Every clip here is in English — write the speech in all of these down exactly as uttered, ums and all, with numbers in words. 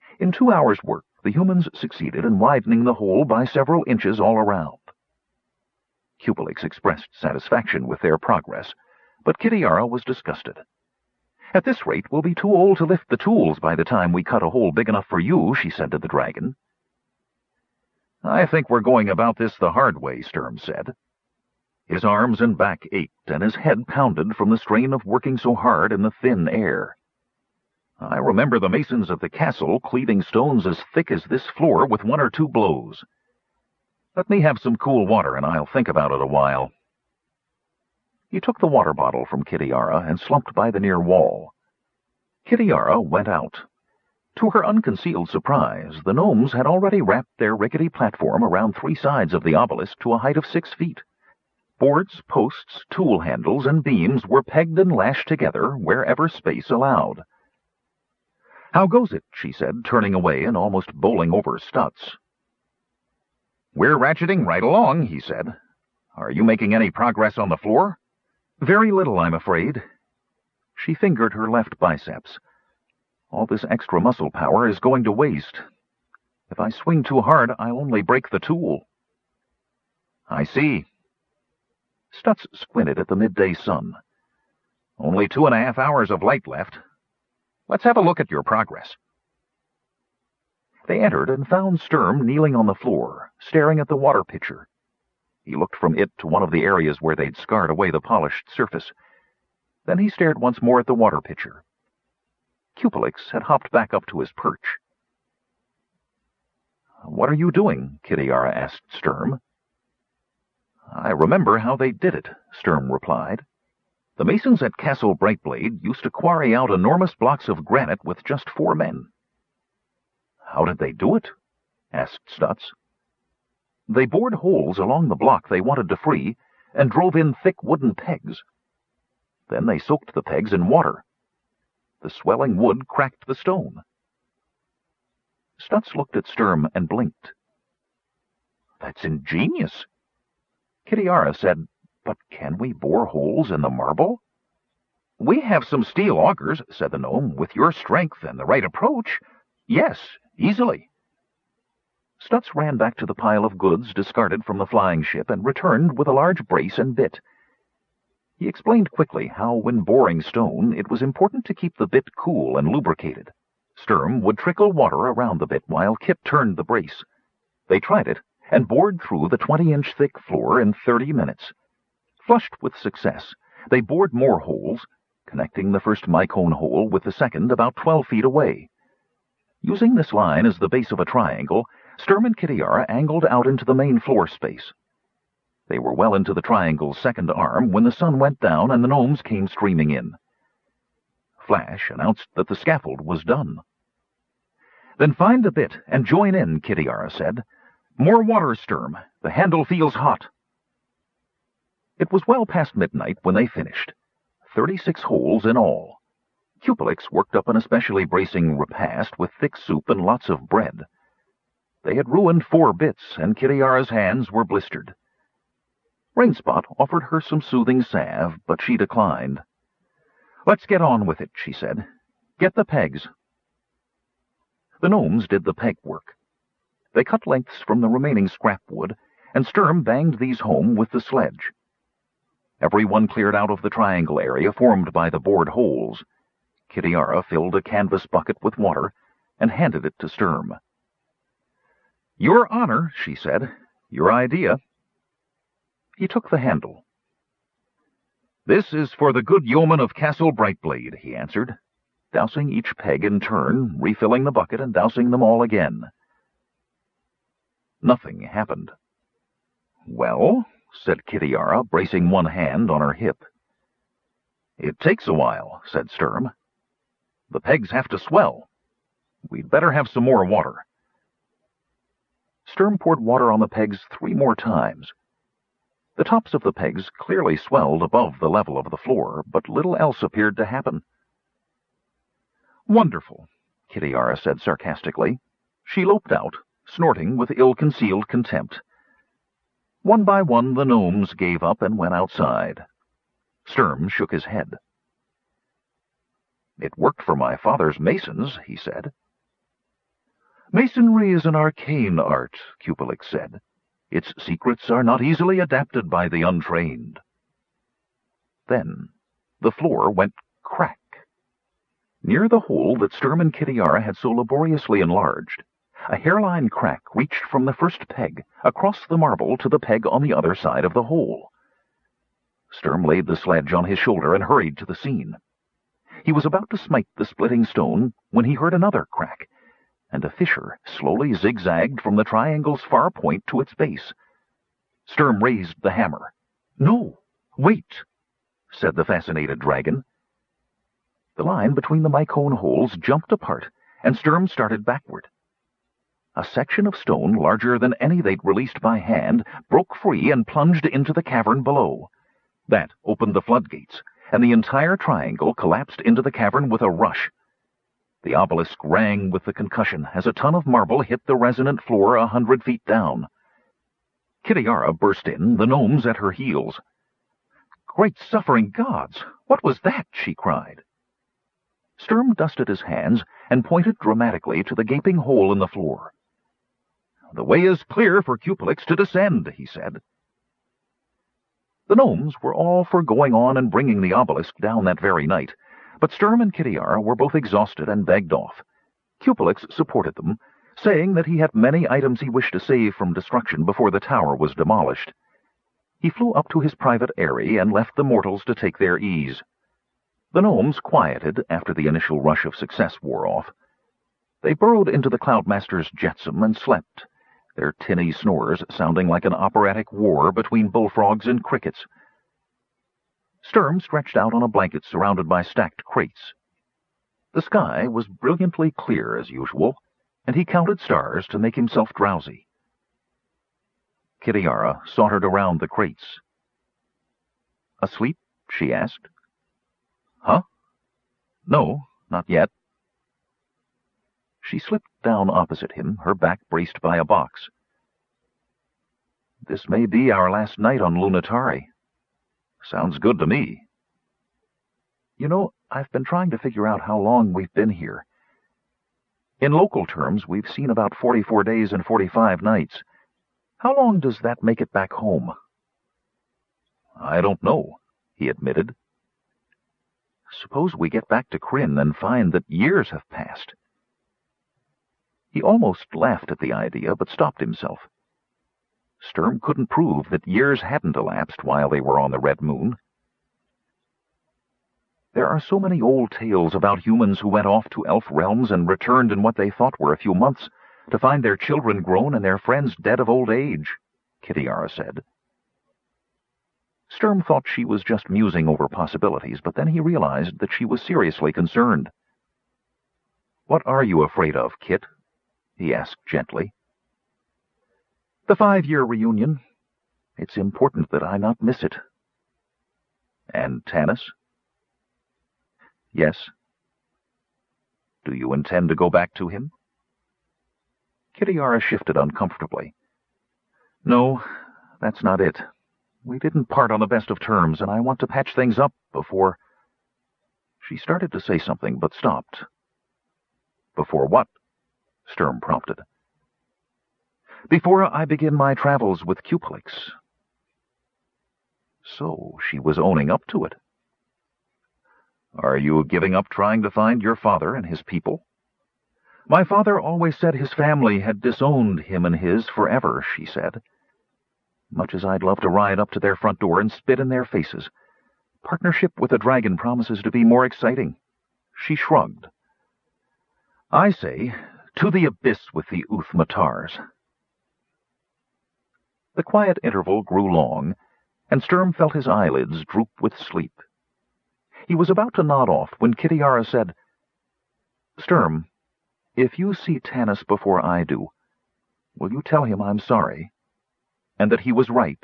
In two hours' work, the humans succeeded in widening the hole by several inches all around. Kubelik expressed satisfaction with their progress, but Kitiara was disgusted. "At this rate, we'll be too old to lift the tools by the time we cut a hole big enough for you," she said to the dragon. "I think we're going about this the hard way," Sturm said. His arms and back ached, and his head pounded from the strain of working so hard in the thin air. "I remember the masons of the castle cleaving stones as thick as this floor with one or two blows. Let me have some cool water, and I'll think about it a while." He took the water bottle from Kitiara and slumped by the near wall. Kitiara went out. To her unconcealed surprise, the gnomes had already wrapped their rickety platform around three sides of the obelisk to a height of six feet. Boards, posts, tool handles, and beams were pegged and lashed together wherever space allowed. "How goes it?" she said, turning away and almost bowling over Stutz. "We're ratcheting right along," he said. "Are you making any progress on the floor?" "Very little, I'm afraid." She fingered her left biceps. "All this extra muscle power is going to waste. If I swing too hard, I'll only break the tool." "I see." Stutz squinted at the midday sun. "Only two and a half hours of light left. Let's have a look at your progress." They entered and found Sturm kneeling on the floor, staring at the water pitcher. He looked from it to one of the areas where they'd scarred away the polished surface. Then he stared once more at the water pitcher. Kubelik had hopped back up to his perch. "What are you doing?" Kitiara asked Sturm. "I remember how they did it," Sturm replied. "The masons at Castle Brightblade used to quarry out enormous blocks of granite with just four men." "How did they do it?" asked Stutz. "They bored holes along the block they wanted to free and drove in thick wooden pegs. Then they soaked the pegs in water. The swelling wood cracked the stone." Stutz looked at Sturm and blinked. "That's ingenious." Kitiara said, "But can we bore holes in the marble?" "We have some steel augers," said the gnome. "With your strength and the right approach, yes, easily." Stutz ran back to the pile of goods discarded from the flying ship and returned with a large brace and bit. He explained quickly how, when boring stone, it was important to keep the bit cool and lubricated. Sturm would trickle water around the bit while Kip turned the brace. They tried it, and bored through the twenty-inch thick floor in thirty minutes. Flushed with success, they bored more holes, connecting the first mycone hole with the second about twelve feet away. Using this line as the base of a triangle, Sturm and Kitiara angled out into the main floor space. They were well into the triangle's second arm when the sun went down and the gnomes came streaming in. Flash announced that the scaffold was done. "Then find the bit and join in," Kitiara said. "More water, Sturm. The handle feels hot." It was well past midnight when they finished. Thirty-six holes in all. Kubelik worked up an especially bracing repast with thick soup and lots of bread. They had ruined four bits, and Kitiara's hands were blistered. Rainspot offered her some soothing salve, but she declined. "Let's get on with it," she said. "Get the pegs." The gnomes did the peg work. They cut lengths from the remaining scrap wood, and Sturm banged these home with the sledge. Every one cleared out of the triangle area formed by the bored holes. Kitiara filled a canvas bucket with water and handed it to Sturm. "Your honor," she said. "Your idea." He took the handle. "This is for the good yeoman of Castle Brightblade," he answered, dousing each peg in turn, refilling the bucket and dousing them all again. Nothing happened. "Well," said Kitiara, bracing one hand on her hip. "It takes a while," said Sturm. "The pegs have to swell. We'd better have some more water." Sturm poured water on the pegs three more times. The tops of the pegs clearly swelled above the level of the floor, but little else appeared to happen. "Wonderful," Kitiara said sarcastically. She loped out, snorting with ill-concealed contempt. One by one the gnomes gave up and went outside. Sturm shook his head. "It worked for my father's masons," he said. Masonry is an arcane art, Cupelix said. Its secrets are not easily adapted by the untrained. Then the floor went crack. Near the hole that Sturm and Kitiara had so laboriously enlarged, a hairline crack reached from the first peg across the marble to the peg on the other side of the hole. Sturm laid the sledge on his shoulder and hurried to the scene. He was about to smite the splitting stone when he heard another crack, and a fissure slowly zigzagged from the triangle's far point to its base. Sturm raised the hammer. "No, wait," said the fascinated dragon. The line between the Mycone holes jumped apart, and Sturm started backward. A section of stone larger than any they'd released by hand broke free and plunged into the cavern below. That opened the floodgates, and the entire triangle collapsed into the cavern with a rush. The obelisk rang with the concussion as a ton of marble hit the resonant floor a hundred feet down. Kitiara burst in, the gnomes at her heels. "Great suffering gods! What was that?" she cried. Sturm dusted his hands and pointed dramatically to the gaping hole in the floor. "The way is clear for Cupelix to descend," he said. The gnomes were all for going on and bringing the obelisk down that very night, but Sturm and Kitiara were both exhausted and begged off. Cupelix supported them, saying that he had many items he wished to save from destruction before the tower was demolished. He flew up to his private eyrie and left the mortals to take their ease. The gnomes quieted after the initial rush of success wore off. They burrowed into the Cloudmaster's jetsam and slept, their tinny snores sounding like an operatic war between bullfrogs and crickets. Sturm stretched out on a blanket surrounded by stacked crates. The sky was brilliantly clear as usual, and he counted stars to make himself drowsy. Kitiara sauntered around the crates. "Asleep?" she asked. "Huh? No, not yet." She slipped down opposite him, her back braced by a box. "This may be our last night on Lunitari. Sounds good to me." "You know, I've been trying to figure out how long we've been here. In local terms, we've seen about forty-four days and forty-five nights. How long does that make it back home?" "I don't know," he admitted. "Suppose we get back to Krynn and find that years have passed." He almost laughed at the idea, but stopped himself. Sturm couldn't prove that years hadn't elapsed while they were on the Red Moon. There are so many old tales about humans who went off to elf realms and returned in what they thought were a few months, to find their children grown and their friends dead of old age, Kitiara said. Sturm thought she was just musing over possibilities, but then he realized that she was seriously concerned. "What are you afraid of, Kit?" he asked gently. "The five-year reunion. It's important that I not miss it." "And Tanis?" "Yes." "Do you intend to go back to him?" Kitiara shifted uncomfortably. "No, that's not it. We didn't part on the best of terms, and I want to patch things up before—" She started to say something, but stopped. "Before what?" Sturm prompted. "Before I begin my travels with Cupelix." So she was owning up to it. "Are you giving up trying to find your father and his people?" "My father always said his family had disowned him and his forever," she said. "Much as I'd love to ride up to their front door and spit in their faces, partnership with a dragon promises to be more exciting." She shrugged. "I say, to the abyss with the Uthmatars." The quiet interval grew long, and Sturm felt his eyelids droop with sleep. He was about to nod off when Kitiara said, "Sturm, if you see Tanis before I do, will you tell him I'm sorry, and that he was right?"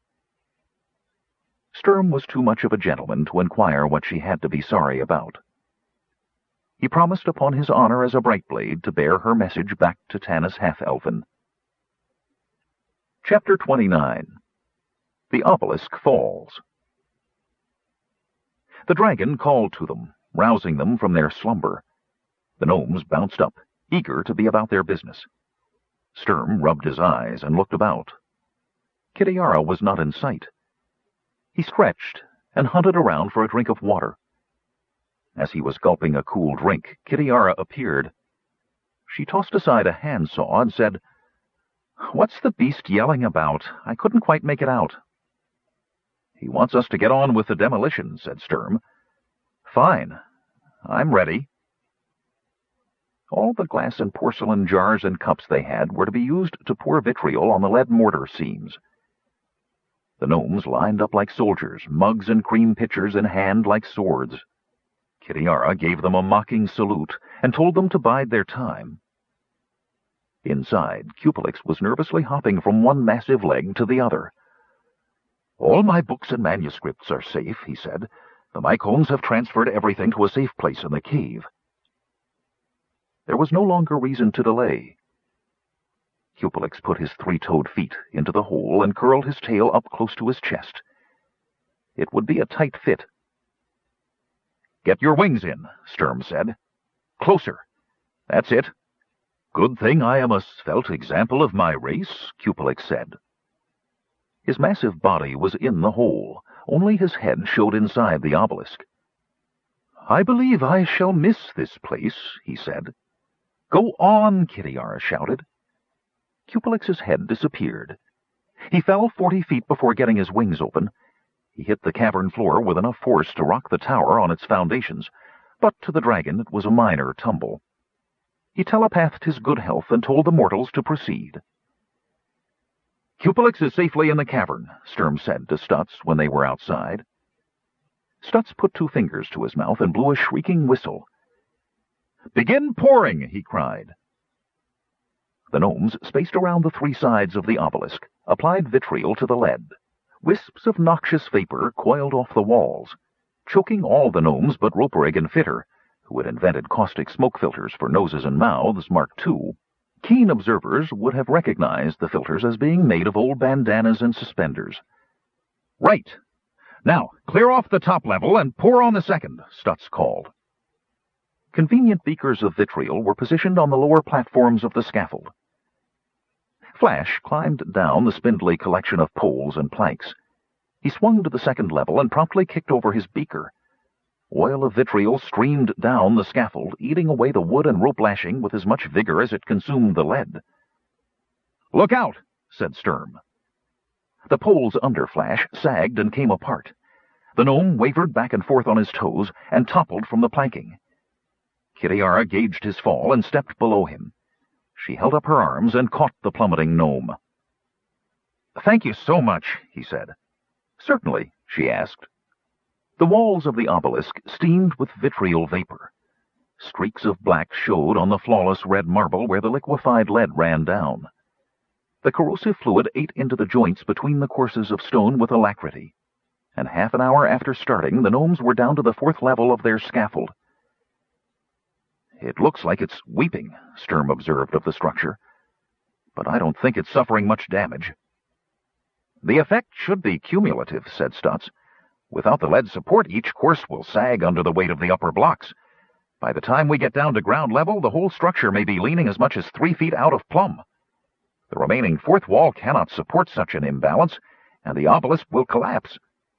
Sturm was too much of a gentleman to inquire what she had to be sorry about. He promised upon his honor as a Brightblade to bear her message back to Tanis Half-Elven. Chapter twenty-nine. The Obelisk Falls. The dragon called to them, rousing them from their slumber. The gnomes bounced up, eager to be about their business. Sturm rubbed his eyes and looked about. Kitiara was not in sight. He stretched and hunted around for a drink of water. As he was gulping a cool drink, Kitiara appeared. She tossed aside a handsaw and said, "What's the beast yelling about? I couldn't quite make it out." "He wants us to get on with the demolition," said Sturm. "Fine. I'm ready." All the glass and porcelain jars and cups they had were to be used to pour vitriol on the lead mortar seams. The gnomes lined up like soldiers, mugs and cream pitchers in hand like swords. Kitiara gave them a mocking salute and told them to bide their time. Inside, Cupelix was nervously hopping from one massive leg to the other. "All my books and manuscripts are safe," he said. "The Mycones have transferred everything to a safe place in the cave." There was no longer reason to delay. Cupelix put his three-toed feet into the hole and curled his tail up close to his chest. It would be a tight fit. "Get your wings in," Sturm said. "Closer. That's it." "Good thing I am a svelte example of my race," Cupelix said. His massive body was in the hole. Only his head showed inside the obelisk. "I believe I shall miss this place," he said. "Go on!" Kitiara shouted. Cupelix's head disappeared. He fell forty feet before getting his wings open. He hit the cavern floor with enough force to rock the tower on its foundations, but to the dragon it was a minor tumble. He telepathed his good health and told the mortals to proceed. "Cupelix is safely in the cavern," Sturm said to Stutz when they were outside. Stutz put two fingers to his mouth and blew a shrieking whistle. "Begin pouring!" he cried. The gnomes, spaced around the three sides of the obelisk, applied vitriol to the lead. Wisps of noxious vapor coiled off the walls, choking all the gnomes but Roperig and Fitter, who had invented caustic smoke filters for noses and mouths Mark two. Keen observers would have recognized the filters as being made of old bandanas and suspenders. "Right! Now, clear off the top level and pour on the second," Stutz called. Convenient beakers of vitriol were positioned on the lower platforms of the scaffold. Flash climbed down the spindly collection of poles and planks. He swung to the second level and promptly kicked over his beaker. Oil of vitriol streamed down the scaffold, eating away the wood and rope lashing with as much vigor as it consumed the lead. "Look out!" said Sturm. The poles under Flash sagged and came apart. The gnome wavered back and forth on his toes and toppled from the planking. Kitiara gauged his fall and stepped below him. She held up her arms and caught the plummeting gnome. "Thank you so much," he said. "Certainly," she asked. The walls of the obelisk steamed with vitriol vapor. Streaks of black showed on the flawless red marble where the liquefied lead ran down. The corrosive fluid ate into the joints between the courses of stone with alacrity, and half an hour after starting, the gnomes were down to the fourth level of their scaffold. "It looks like it's weeping," Sturm observed of the structure, "but I don't think it's suffering much damage." "The effect should be cumulative," said Stutz. "Without the lead support, each course will sag under the weight of the upper blocks. By the time we get down to ground level, the whole structure may be leaning as much as three feet out of plumb. The remaining fourth wall cannot support such an imbalance, and the obelisk will collapse."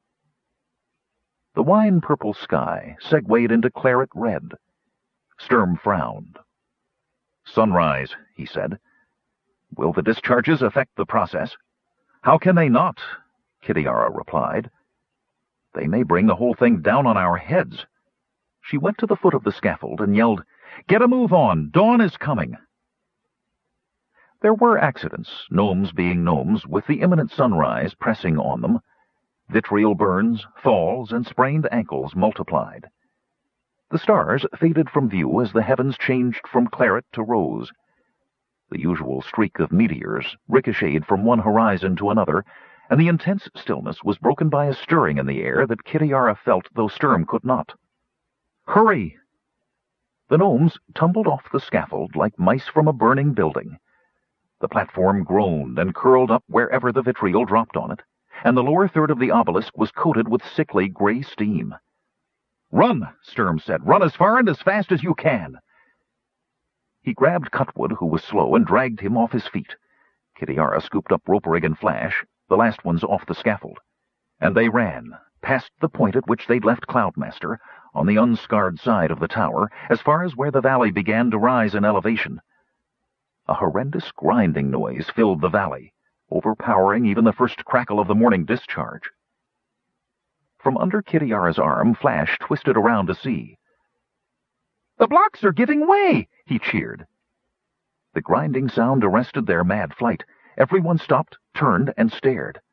The wine-purple sky segued into claret red. Sturm frowned. "Sunrise," he said. "Will the discharges affect the process?" "How can they not?" Kitiara replied. "They may bring the whole thing down on our heads." She went to the foot of the scaffold and yelled, "Get a move on! Dawn is coming!" There were accidents, gnomes being gnomes, with the imminent sunrise pressing on them. Vitriol burns, falls, and sprained ankles multiplied. The stars faded from view as the heavens changed from claret to rose. The usual streak of meteors ricocheted from one horizon to another, and the intense stillness was broken by a stirring in the air that Kitiara felt, though Sturm could not. "Hurry!" The gnomes tumbled off the scaffold like mice from a burning building. The platform groaned and curled up wherever the vitriol dropped on it, and the lower third of the obelisk was coated with sickly gray steam. "Run!" Sturm said. "Run as far and as fast as you can." He grabbed Cutwood, who was slow, and dragged him off his feet. Kitiara scooped up Roperig and Flash, the last ones off the scaffold, and they ran, past the point at which they'd left Cloudmaster, on the unscarred side of the tower, as far as where the valley began to rise in elevation. A horrendous grinding noise filled the valley, overpowering even the first crackle of the morning discharge. From under Kitiara's arm, Flash twisted around to see. "The blocks are giving way!" he cheered. The grinding sound arrested their mad flight. Everyone stopped, turned, and stared.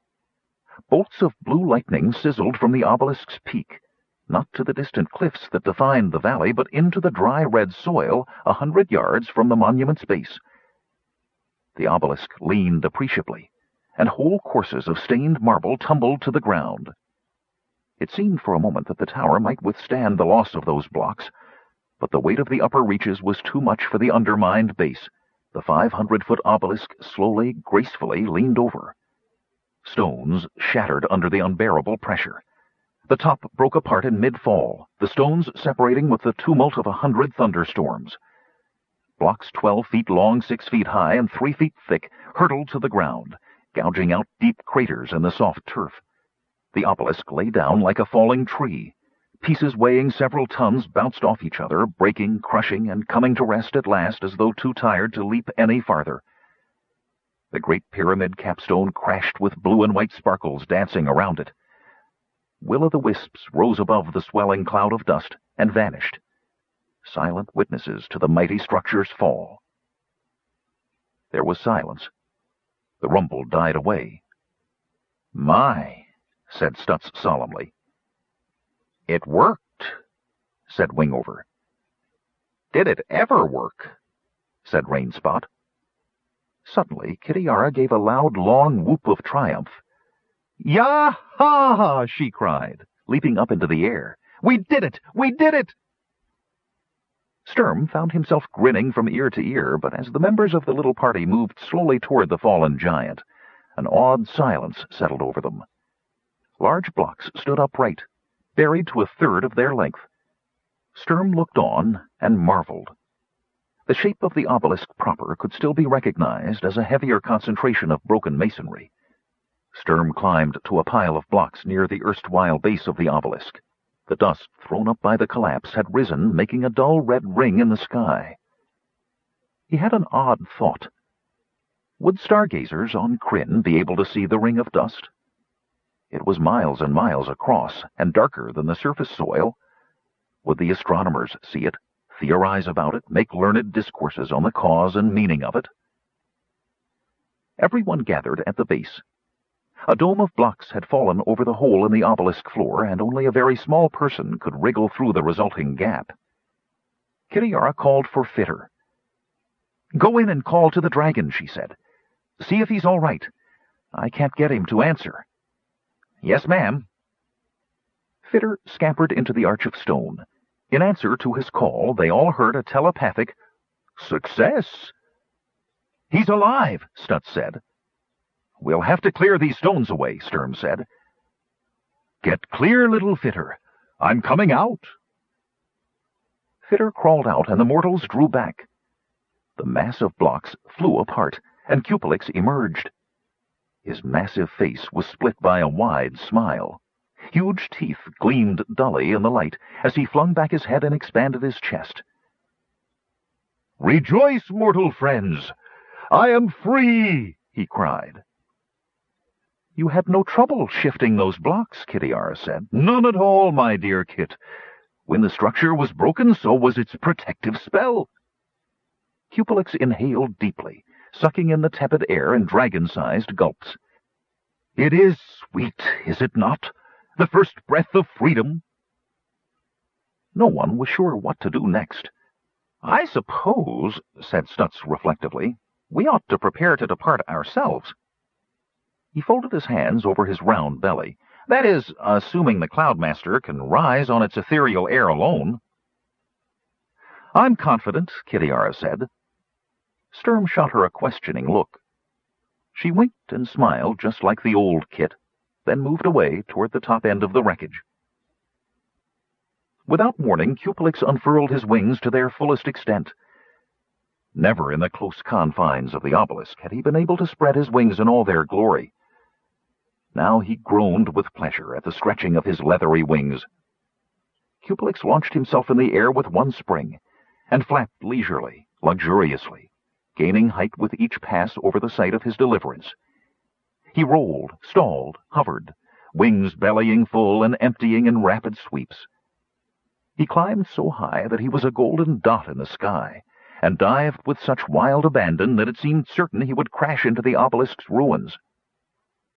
Bolts of blue lightning sizzled from the obelisk's peak, not to the distant cliffs that defined the valley, but into the dry red soil a hundred yards from the monument's base. The obelisk leaned appreciably, and whole courses of stained marble tumbled to the ground. It seemed for a moment that the tower might withstand the loss of those blocks, but the weight of the upper reaches was too much for the undermined base. The five-hundred-foot obelisk slowly, gracefully leaned over. Stones shattered under the unbearable pressure. The top broke apart in mid-fall, the stones separating with the tumult of a hundred thunderstorms. Blocks twelve feet long, six feet high, and three feet thick hurtled to the ground, gouging out deep craters in the soft turf. The obelisk lay down like a falling tree. Pieces weighing several tons bounced off each other, breaking, crushing, and coming to rest at last as though too tired to leap any farther. The great pyramid capstone crashed with blue and white sparkles dancing around it. Will-o'-the-wisps rose above the swelling cloud of dust and vanished, silent witnesses to the mighty structure's fall. There was silence. The rumble died away. "My," said Stutz solemnly. "It worked," said Wingover. "Did it ever work?" said Rainspot. Suddenly, Kitiara gave a loud, long whoop of triumph. "Yah-ha!" she cried, leaping up into the air. "We did it! We did it!" Sturm found himself grinning from ear to ear, but as the members of the little party moved slowly toward the fallen giant, an awed silence settled over them. Large blocks stood upright, buried to a third of their length. Sturm looked on and marveled. The shape of the obelisk proper could still be recognized as a heavier concentration of broken masonry. Sturm climbed to a pile of blocks near the erstwhile base of the obelisk. The dust thrown up by the collapse had risen, making a dull red ring in the sky. He had an odd thought. Would stargazers on Krynn be able to see the ring of dust? It was miles and miles across, and darker than the surface soil. Would the astronomers see it, theorize about it, make learned discourses on the cause and meaning of it? Everyone gathered at the base. A dome of blocks had fallen over the hole in the obelisk floor, and only a very small person could wriggle through the resulting gap. Kitiara called for Fitter. "Go in and call to the dragon," she said. "See if he's all right. I can't get him to answer." "Yes, ma'am." Fitter scampered into the arch of stone. In answer to his call, they all heard a telepathic, "Success!" "He's alive," Stutz said. "We'll have to clear these stones away," Sturm said. "Get clear, little Fitter. I'm coming out." Fitter crawled out, and the mortals drew back. The mass of blocks flew apart, and Cupelix emerged. His massive face was split by a wide smile. Huge teeth gleamed dully in the light as he flung back his head and expanded his chest. "Rejoice, mortal friends! I am free!" he cried. "You had no trouble shifting those blocks," Kitiara said. "None at all, my dear Kit. When the structure was broken, so was its protective spell." Cupelix inhaled deeply, sucking in the tepid air in dragon-sized gulps. "It is sweet, is it not? The first breath of freedom." No one was sure what to do next. "I suppose," said Stutz reflectively, "we ought to prepare to depart ourselves." He folded his hands over his round belly. "That is, assuming the Cloudmaster can rise on its ethereal air alone." "I'm confident," Kitiara said. Sturm shot her a questioning look. She winked and smiled just like the old Kit, then moved away toward the top end of the wreckage. Without warning, Cupelix unfurled his wings to their fullest extent. Never in the close confines of the obelisk had he been able to spread his wings in all their glory. Now he groaned with pleasure at the stretching of his leathery wings. Cupolix launched himself in the air with one spring, and flapped leisurely, luxuriously, gaining height with each pass over the site of his deliverance. He rolled, stalled, hovered, wings bellying full and emptying in rapid sweeps. He climbed so high that he was a golden dot in the sky, and dived with such wild abandon that it seemed certain he would crash into the obelisk's ruins.